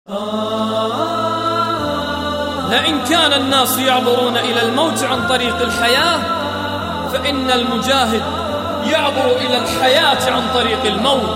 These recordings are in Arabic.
لئن كان الناس يعبرون إلى الموت عن طريق الحياة، فإن المجاهد يعبر إلى الحياة عن طريق الموت.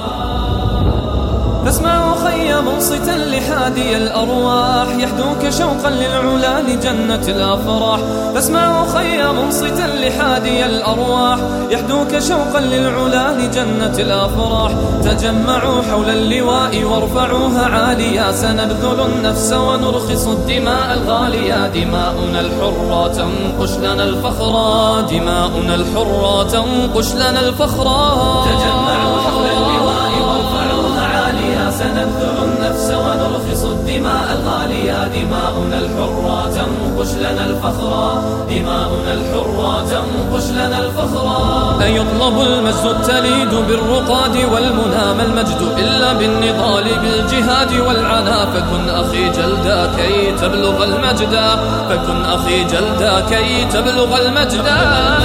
فاسمعوا خي منصتا لحادي الأرواح، يحدوك شوقا للعلا لجنة الأفراح. فاسمعوا خي منصتا لحادي الأرواح، يحدوك شوقا للعلا لجنة الأفراح. تجمعوا حول اللواء وارفعوها عاليا، سنبذل النفس ونرخص الدماء الغالية. دماؤنا الحرة تنقش لنا الفخرا، دماؤنا الحرة تنقش لنا الفخرا. تجمعوا حول اللواء وارفعوها عاليا، سنبذل النفس ونرخص الدماء الغالية. دماؤنا الحرة تنقش لنا الفخرا، دماؤنا الحرة تنقش لنا الفخرا. أيطلب المجد التليد بالرقاد والمنى، ما المجد إلا بالنضال بالجهاد والعنا. فكن أخي جلدا كي تبلغ المجدا، فكن أخي جلدا كي تبلغ المجدا.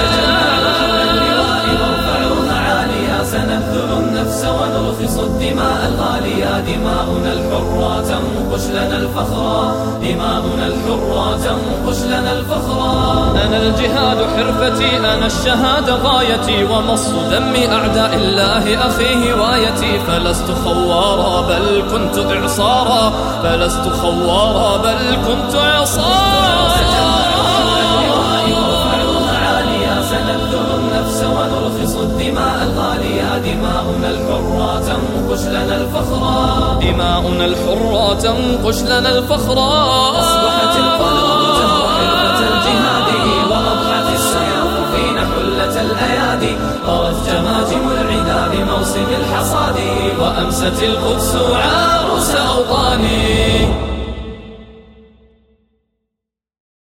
سنبذل النفس ونرخص الدماء الغالية. دماؤنا الحرة تنقش لنا الفخرا، دماؤنا الحرة تنقش لنا الفخرا. أنا الجهاد حرفتي، أنا الشهادة غايتي، ومص دم أعداء الله أخي هوايتي. فلست خوارا بل كنت إعصارا، فلست خوارا بل كنت إعصارا. سنبذل النفس ونرخص الدماء الغالية. دماؤنا الحرة تنقش لنا الفخرا، دماؤنا الحرة تنقش لنا الفخرا. أصبحت القلوب تهوى حرفة الجهاد، وأضحت السيوف فينا حلة الأيادي. طرت جماجم العدا بموسم الحصاد، وأمست القدس